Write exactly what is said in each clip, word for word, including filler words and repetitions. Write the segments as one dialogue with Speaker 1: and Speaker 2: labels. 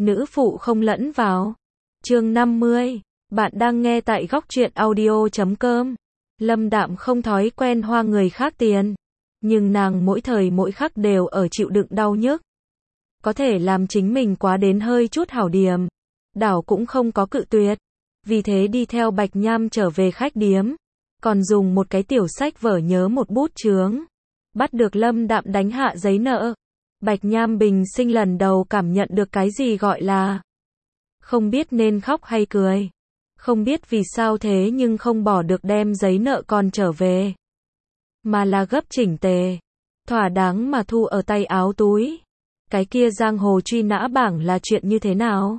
Speaker 1: nữ phụ không lẫn vào. Chương năm mươi. Bạn đang nghe tại góc truyện audio chấm com. Lâm Đạm không thói quen hoa người khác tiền, nhưng nàng mỗi thời mỗi khắc đều ở chịu đựng đau nhức. Có thể làm chính mình quá đến hơi chút hảo điểm, đảo cũng không có cự tuyệt. Vì thế đi theo Bạch Nham trở về khách điếm, còn dùng một cái tiểu sách vở nhớ một bút chướng, bắt được Lâm Đạm đánh hạ giấy nợ. Bạch Nham bình sinh lần đầu cảm nhận được cái gì gọi là không biết nên khóc hay cười. Không biết vì sao thế nhưng không bỏ được đem giấy nợ còn trở về, mà là gấp chỉnh tề, thỏa đáng mà thu ở tay áo túi. Cái kia giang hồ truy nã bảng là chuyện như thế nào?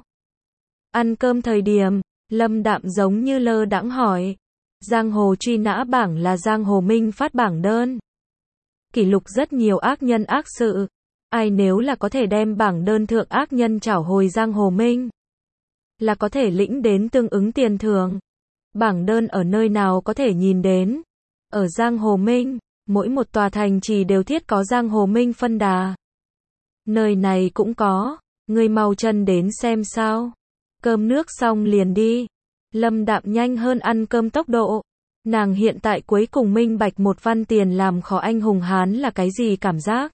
Speaker 1: Ăn cơm thời điểm, Lâm Đạm giống như lơ đãng hỏi. Giang hồ truy nã bảng là giang hồ minh phát bảng đơn, kỷ lục rất nhiều ác nhân ác sự. Ai nếu là có thể đem bảng đơn thượng ác nhân trảo hồi giang hồ minh, là có thể lĩnh đến tương ứng tiền thưởng. Bảng đơn ở nơi nào có thể nhìn đến? Ở giang hồ minh, mỗi một tòa thành trì đều thiết có giang hồ minh phân đà. Nơi này cũng có, người mau chân đến xem sao. Cơm nước xong liền đi. Lâm Đạm nhanh hơn ăn cơm tốc độ. Nàng hiện tại cuối cùng minh bạch một văn tiền làm khó anh hùng Hán là cái gì cảm giác.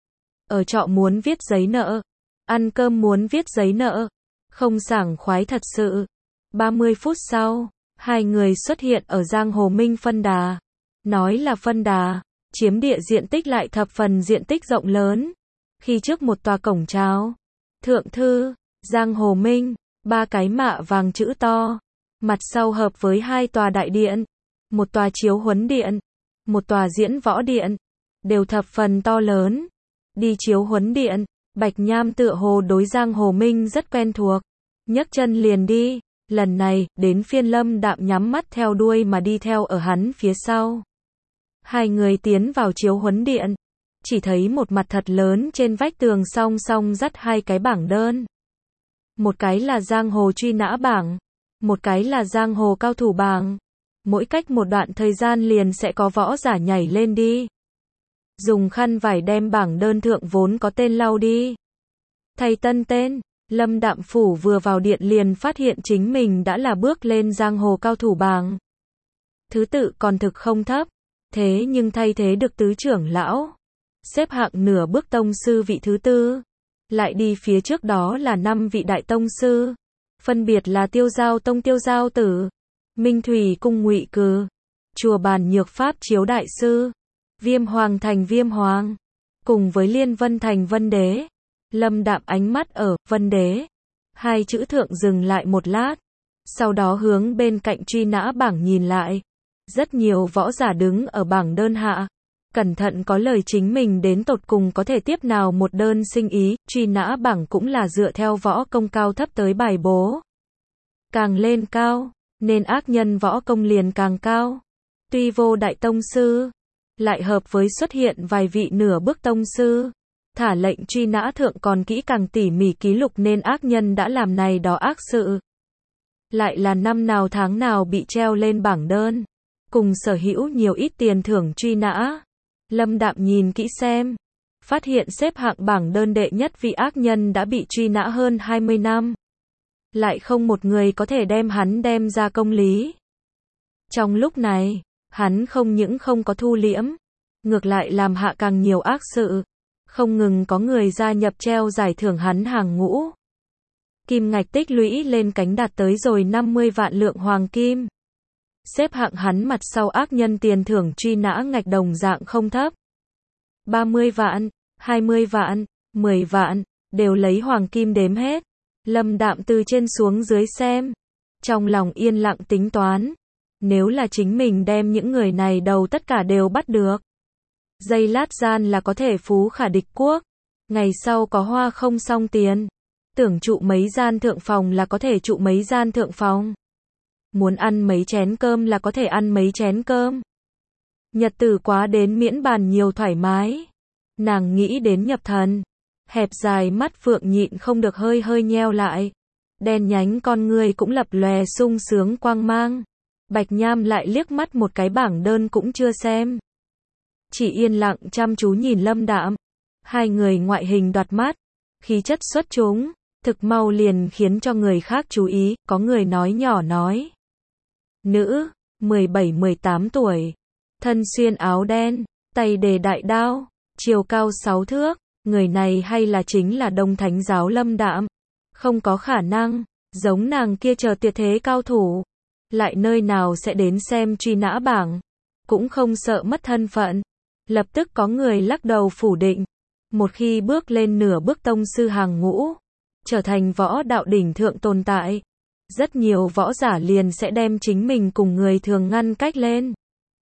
Speaker 1: Ở trọ muốn viết giấy nợ, ăn cơm muốn viết giấy nợ, không sảng khoái thật sự. ba mươi phút sau, hai người xuất hiện ở giang hồ minh phân đà. Nói là phân đà, chiếm địa diện tích lại thập phần diện tích rộng lớn. Khi trước một tòa cổng chào, thượng thư, giang hồ minh, ba cái mạ vàng chữ to. Mặt sau hợp với hai tòa đại điện, một tòa chiếu huấn điện, một tòa diễn võ điện, đều thập phần to lớn. Đi chiếu huấn điện, Bạch Nham tựa hồ đối giang hồ minh rất quen thuộc, nhấc chân liền đi. Lần này, đến phiên Lâm Đạm nhắm mắt theo đuôi mà đi theo ở hắn phía sau. Hai người tiến vào chiếu huấn điện, chỉ thấy một mặt thật lớn trên vách tường song song dắt hai cái bảng đơn. Một cái là giang hồ truy nã bảng, một cái là giang hồ cao thủ bảng. Mỗi cách một đoạn thời gian liền sẽ có võ giả nhảy lên đi, dùng khăn vải đem bảng đơn thượng vốn có tên lau đi, thay tân tên. Lâm Đạm phủ vừa vào điện liền phát hiện chính mình đã là bước lên giang hồ cao thủ bảng. Thứ tự còn thực không thấp, thế nhưng thay thế được tứ trưởng lão, xếp hạng nửa bước tông sư vị thứ tư. Lại đi phía trước đó là năm vị đại tông sư, phân biệt là Tiêu Giao Tông Tiêu Giao Tử, Minh Thủy Cung Ngụy Cừ, Chùa Bàn Nhược Pháp Chiếu Đại Sư, Viêm Hoàng Thành Viêm Hoàng, cùng với Liên Vân Thành Vân Đế. Lâm Đạm ánh mắt ở Vân Đế hai chữ thượng dừng lại một lát, sau đó hướng bên cạnh truy nã bảng nhìn lại. Rất nhiều võ giả đứng ở bảng đơn hạ, cẩn thận có lời chính mình đến tột cùng có thể tiếp nào một đơn sinh ý. Truy nã bảng cũng là dựa theo võ công cao thấp tới bài bố, càng lên cao, nên ác nhân võ công liền càng cao. Tuy vô đại tông sư, lại hợp với xuất hiện vài vị nửa bước tông sư. Thả lệnh truy nã thượng còn kỹ càng tỉ mỉ ký lục nên ác nhân đã làm này đó ác sự, lại là năm nào tháng nào bị treo lên bảng đơn, cùng sở hữu nhiều ít tiền thưởng truy nã. Lâm Đạm nhìn kỹ xem, phát hiện xếp hạng bảng đơn đệ nhất vị ác nhân đã bị truy nã hơn hai mươi năm, lại không một người có thể đem hắn đem ra công lý. Trong lúc này, hắn không những không có thu liễm, ngược lại làm hạ càng nhiều ác sự. Không ngừng có người gia nhập treo giải thưởng hắn hàng ngũ. Kim ngạch tích lũy lên cánh đạt tới rồi năm mươi vạn lượng hoàng kim. Xếp hạng hắn mặt sau ác nhân tiền thưởng truy nã ngạch đồng dạng không thấp. ba mươi vạn, hai mươi vạn, mười vạn, đều lấy hoàng kim đếm hết. Lâm Đạm từ trên xuống dưới xem, trong lòng yên lặng tính toán. Nếu là chính mình đem những người này đầu tất cả đều bắt được, giây lát gian là có thể phú khả địch quốc. Ngày sau có hoa không xong tiền, tưởng trụ mấy gian thượng phòng là có thể trụ mấy gian thượng phòng. Muốn ăn mấy chén cơm là có thể ăn mấy chén cơm. Nhật tử quá đến miễn bàn nhiều thoải mái. Nàng nghĩ đến nhập thần, hẹp dài mắt phượng nhịn không được hơi hơi nheo lại. Đen nhánh con người cũng lập lòe sung sướng quang mang. Bạch Nham lại liếc mắt một cái bảng đơn cũng chưa xem, chỉ yên lặng chăm chú nhìn Lâm Đạm. Hai người ngoại hình đoạt mắt, khí chất xuất chúng, Thực mau liền khiến cho người khác chú ý, có người nói nhỏ nói. Nữ, mười bảy mười tám tuổi, thân xuyên áo đen, tay đề đại đao, chiều cao sáu thước, người này hay là chính là Đông Thánh giáo Lâm Đạm. Không có khả năng, giống nàng kia chờ tuyệt thế cao thủ, lại nơi nào sẽ đến xem truy nã bảng, cũng không sợ mất thân phận. Lập tức có người lắc đầu phủ định, một khi bước lên nửa bước tông sư hàng ngũ, trở thành võ đạo đỉnh thượng tồn tại, rất nhiều võ giả liền sẽ đem chính mình cùng người thường ngăn cách lên,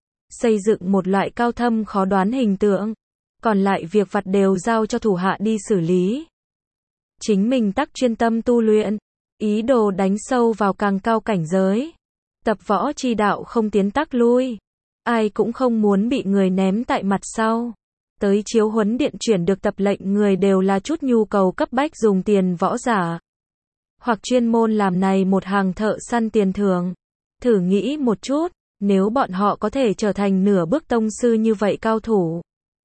Speaker 1: xây dựng một loại cao thâm khó đoán hình tượng, còn lại việc vặt đều giao cho thủ hạ đi xử lý. Chính mình tắc chuyên tâm tu luyện, ý đồ đánh sâu vào càng cao cảnh giới, tập võ chi đạo không tiến tắc lui, ai cũng không muốn bị người ném tại mặt sau. Tới chiếu huấn điện chuyển được tập lệnh người đều là chút nhu cầu cấp bách dùng tiền võ giả, hoặc chuyên môn làm này một hàng thợ săn tiền thưởng. Thử nghĩ một chút, nếu bọn họ có thể trở thành nửa bước tông sư như vậy cao thủ,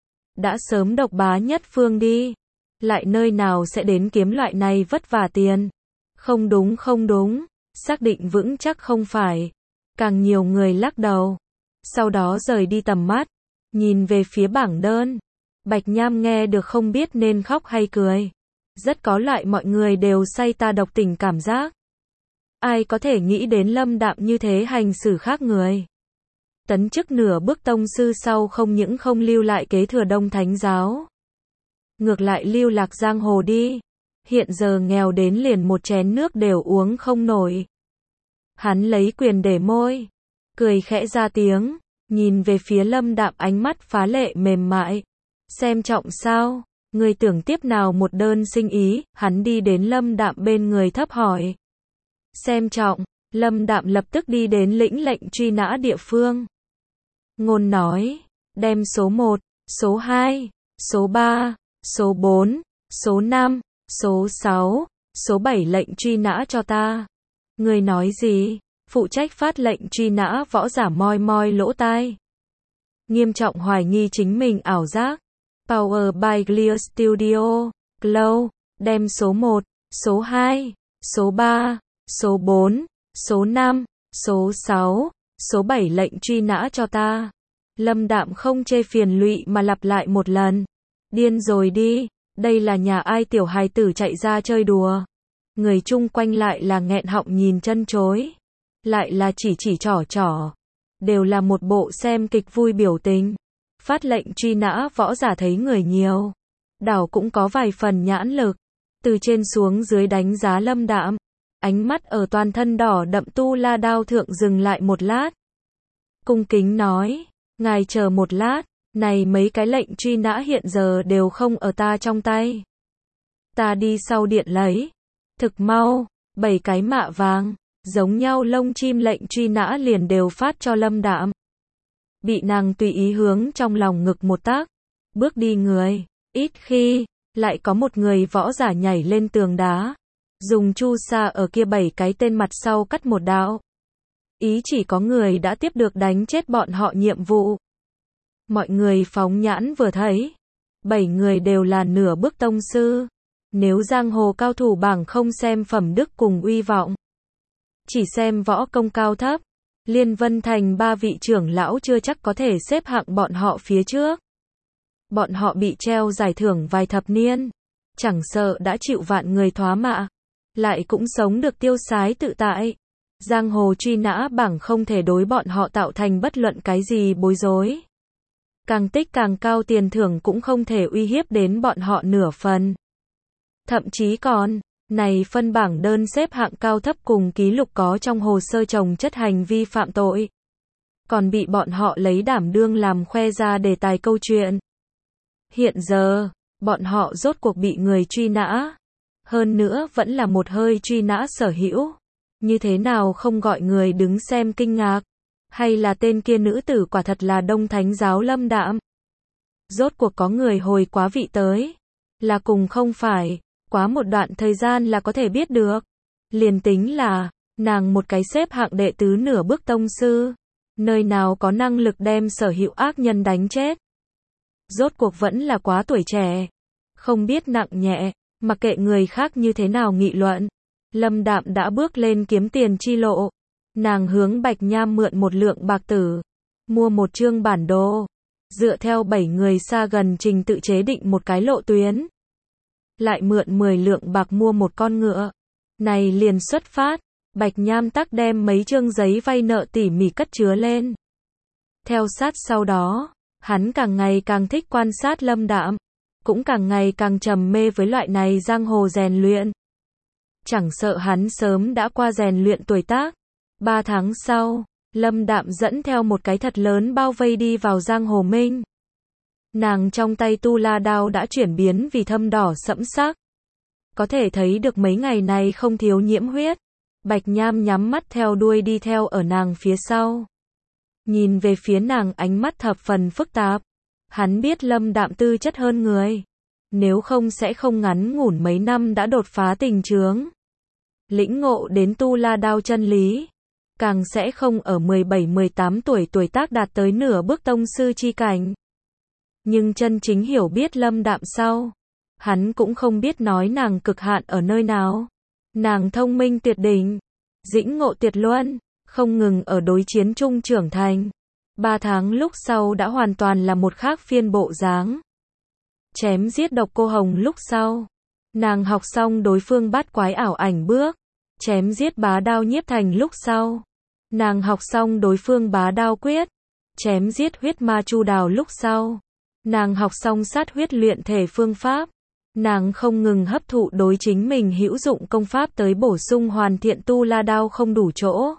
Speaker 1: đã sớm độc bá nhất phương đi, lại nơi nào sẽ đến kiếm loại này vất vả tiền. Không đúng không đúng, xác định vững chắc không phải. Càng nhiều người lắc đầu, sau đó rời đi tầm mắt, nhìn về phía bảng đơn. Bạch Nham nghe được không biết nên khóc hay cười. Rất có loại mọi người đều say ta độc tình cảm giác. Ai có thể nghĩ đến Lâm Đạm như thế hành xử khác người. Tấn chức nửa bước tông sư sau không những không lưu lại kế thừa Đông Thánh giáo, ngược lại lưu lạc giang hồ đi. Hiện giờ nghèo đến liền một chén nước đều uống không nổi. Hắn lấy quyền để môi, cười khẽ ra tiếng, nhìn về phía Lâm Đạm ánh mắt phá lệ mềm mại. Xem trọng sao? Người tưởng tiếp nào một đơn sinh ý? Hắn đi đến Lâm Đạm bên người thấp hỏi. Xem trọng, Lâm Đạm lập tức đi đến lĩnh lệnh truy nã địa phương. Ngôn nói, đem số một, số hai, số ba, số bốn, số năm, số sáu, số bảy lệnh truy nã cho ta. Người nói gì? Phụ trách phát lệnh truy nã võ giả moi moi lỗ tai. Nghiêm trọng hoài nghi chính mình ảo giác. Power by Clear Studio, Glow, đem số một, số hai, số ba, số bốn, số năm, số sáu, số bảy lệnh truy nã cho ta. Lâm Đạm không chê phiền lụy mà lặp lại một lần. Điên rồi đi, đây là nhà ai tiểu hài tử chạy ra chơi đùa. Người chung quanh lại là nghẹn họng nhìn chân chối, lại là chỉ chỉ trỏ trỏ, đều là một bộ xem kịch vui biểu tình. Phát lệnh truy nã võ giả thấy người nhiều, đảo cũng có vài phần nhãn lực, từ trên xuống dưới đánh giá Lâm Đạm, ánh mắt ở toàn thân đỏ đậm tu la đao thượng dừng lại một lát. Cung kính nói, ngài chờ một lát, này mấy cái lệnh truy nã hiện giờ đều không ở ta trong tay. Ta đi sau điện lấy. Thực mau, bảy cái mạ vàng, giống nhau lông chim lệnh truy nã liền đều phát cho Lâm Đạm. Bị nàng tùy ý hướng trong lòng ngực một tác, bước đi người, ít khi, lại có một người võ giả nhảy lên tường đá, dùng chu sa ở kia bảy cái tên mặt sau cắt một đạo. Ý chỉ có người đã tiếp được đánh chết bọn họ nhiệm vụ. Mọi người phóng nhãn vừa thấy, bảy người đều là nửa bước tông sư. Nếu giang hồ cao thủ bảng không xem phẩm đức cùng uy vọng, chỉ xem võ công cao thấp, Liên Vân Thành ba vị trưởng lão chưa chắc có thể xếp hạng bọn họ phía trước. Bọn họ bị treo giải thưởng vài thập niên, chẳng sợ đã chịu vạn người thoá mạ, lại cũng sống được tiêu sái tự tại. Giang hồ truy nã bảng không thể đối bọn họ tạo thành bất luận cái gì bối rối. Càng tích càng cao tiền thưởng cũng không thể uy hiếp đến bọn họ nửa phần. Thậm chí còn, này phân bảng đơn xếp hạng cao thấp cùng ký lục có trong hồ sơ chồng chất hành vi phạm tội. Còn bị bọn họ lấy đảm đương làm khoe ra đề tài câu chuyện. Hiện giờ, bọn họ rốt cuộc bị người truy nã. Hơn nữa vẫn là một hơi truy nã sở hữu. Như thế nào không gọi người đứng xem kinh ngạc. Hay là tên kia nữ tử quả thật là Đông Thánh giáo Lâm Đạm. Rốt cuộc có người hồi quá vị tới. Là cùng không phải. Quá một đoạn thời gian là có thể biết được. Liền tính là, nàng một cái xếp hạng đệ tứ nửa bước tông sư. Nơi nào có năng lực đem sở hữu ác nhân đánh chết. Rốt cuộc vẫn là quá tuổi trẻ. Không biết nặng nhẹ, Mặc kệ người khác như thế nào nghị luận, Lâm Đạm đã bước lên kiếm tiền chi lộ. Nàng hướng Bạch Nham mượn một lượng bạc tử, mua một chương bản đồ, dựa theo bảy người xa gần trình tự chế định một cái lộ tuyến. Lại mượn mười lượng bạc mua một con ngựa. Này liền xuất phát, Bạch Nham tắc đem mấy chương giấy vay nợ tỉ mỉ cất chứa lên. Theo sát sau đó, hắn càng ngày càng thích quan sát Lâm Đạm, cũng càng ngày càng trầm mê với loại này giang hồ rèn luyện. Chẳng sợ hắn sớm đã qua rèn luyện tuổi tác. Ba tháng sau, Lâm Đạm dẫn theo một cái thật lớn bao vây đi vào giang hồ minh. Nàng trong tay tu la đao đã chuyển biến vì thâm đỏ sẫm sắc. Có thể thấy được mấy ngày này không thiếu nhiễm huyết. Bạch Nham nhắm mắt theo đuôi đi theo ở nàng phía sau. Nhìn về phía nàng ánh mắt thập phần phức tạp. Hắn biết Lâm Đạm tư chất hơn người. Nếu không sẽ không ngắn ngủn mấy năm đã đột phá tình chướng. Lĩnh ngộ đến tu la đao chân lý. Càng sẽ không ở mười bảy mười tám tuổi tuổi tác đạt tới nửa bước tông sư chi cảnh. Nhưng chân chính hiểu biết Lâm Đạm sau. Hắn cũng không biết nói nàng cực hạn ở nơi nào. Nàng thông minh tuyệt đỉnh, dĩnh ngộ tuyệt luân, không ngừng ở đối chiến chung trưởng thành. Ba tháng lúc sau đã hoàn toàn là một khác phiên bộ dáng. Chém giết độc cô Hồng lúc sau. Nàng học xong đối phương bát quái ảo ảnh bước. Chém giết bá đao nhiếp thành lúc sau. Nàng học xong đối phương bá đao quyết. Chém giết huyết ma chu đào lúc sau. Nàng học xong sát huyết luyện thể phương pháp. Nàng không ngừng hấp thụ đối chính mình hữu dụng công pháp tới bổ sung hoàn thiện tu la đao không đủ chỗ.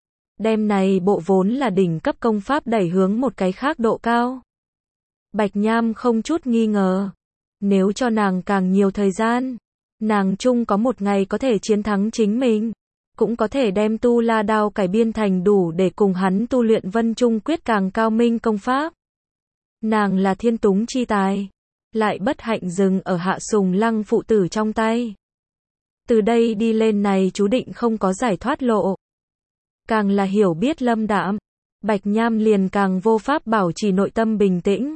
Speaker 1: Đem này bộ vốn là đỉnh cấp công pháp đẩy hướng một cái khác độ cao. Bạch Nham không chút nghi ngờ. Nếu cho nàng càng nhiều thời gian, nàng chung có một ngày có thể chiến thắng chính mình. Cũng có thể đem tu la đao cải biên thành đủ để cùng hắn tu luyện vân trung quyết càng cao minh công pháp. Nàng là thiên túng chi tài. Lại bất hạnh dừng ở Hạ Sùng Lăng phụ tử trong tay. Từ đây đi lên này chú định không có giải thoát lộ. Càng là hiểu biết Lâm Đạm, Bạch Nham liền càng vô pháp bảo trì nội tâm bình tĩnh.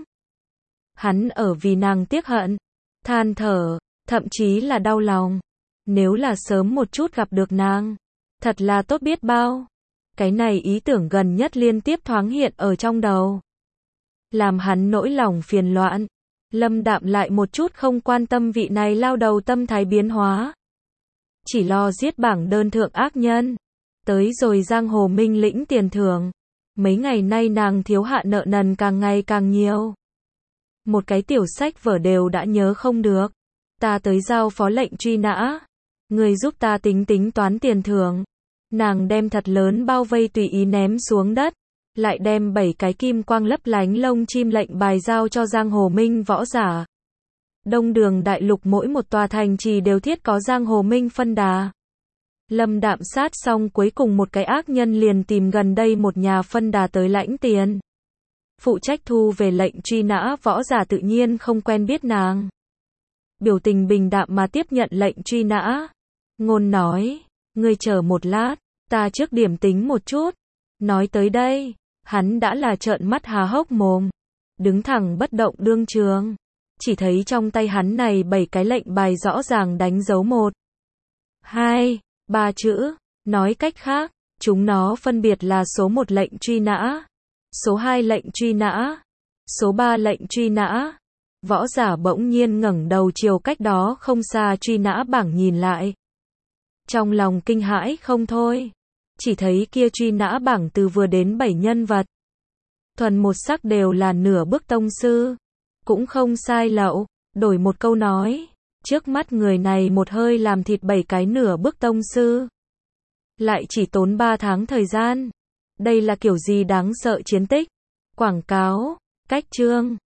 Speaker 1: Hắn ở vì nàng tiếc hận, than thở, thậm chí là đau lòng. Nếu là sớm một chút gặp được nàng, thật là tốt biết bao. Cái này ý tưởng gần nhất liên tiếp thoáng hiện ở trong đầu. Làm hắn nỗi lòng phiền loạn. Lâm Đạm lại một chút không quan tâm vị này lao đầu tâm thái biến hóa. Chỉ lo giết bảng đơn thượng ác nhân. Tới rồi giang hồ minh lĩnh tiền thưởng. Mấy ngày nay nàng thiếu hạ nợ nần càng ngày càng nhiều. Một cái tiểu sách vở đều đã nhớ không được. Ta tới giao phó lệnh truy nã. Người giúp ta tính tính toán tiền thưởng. Nàng đem thật lớn bao vây tùy ý ném xuống đất. Lại đem bảy cái kim quang lấp lánh lông chim lệnh bài giao cho giang hồ minh võ giả. Đông Đường đại lục mỗi một tòa thành trì đều thiết có giang hồ minh phân đà. Lâm Đạm sát xong cuối cùng một cái ác nhân liền tìm gần đây một nhà phân đà tới lãnh tiền. Phụ trách thu về lệnh truy nã võ giả tự nhiên không quen biết nàng. Biểu tình bình đạm mà tiếp nhận lệnh truy nã. Ngôn nói, ngươi chờ một lát, ta trước điểm tính một chút. Nói tới đây, hắn đã là trợn mắt há hốc mồm, đứng thẳng bất động đương trường. Chỉ thấy trong tay hắn này bảy cái lệnh bài rõ ràng đánh dấu một, hai, ba chữ, nói cách khác, chúng nó phân biệt là số một lệnh truy nã, số hai lệnh truy nã, số ba lệnh truy nã. Võ giả bỗng nhiên ngẩng đầu chiều cách đó không xa truy nã bảng nhìn lại. Trong lòng kinh hãi không thôi. Chỉ thấy kia truy nã bảng từ vừa đến bảy nhân vật. Thuần một sắc đều là nửa bước tông sư. Cũng không sai lậu, đổi một câu nói. Trước mắt người này một hơi làm thịt bảy cái nửa bước tông sư. Lại chỉ tốn ba tháng thời gian. Đây là kiểu gì đáng sợ chiến tích. Quảng cáo, cách chương.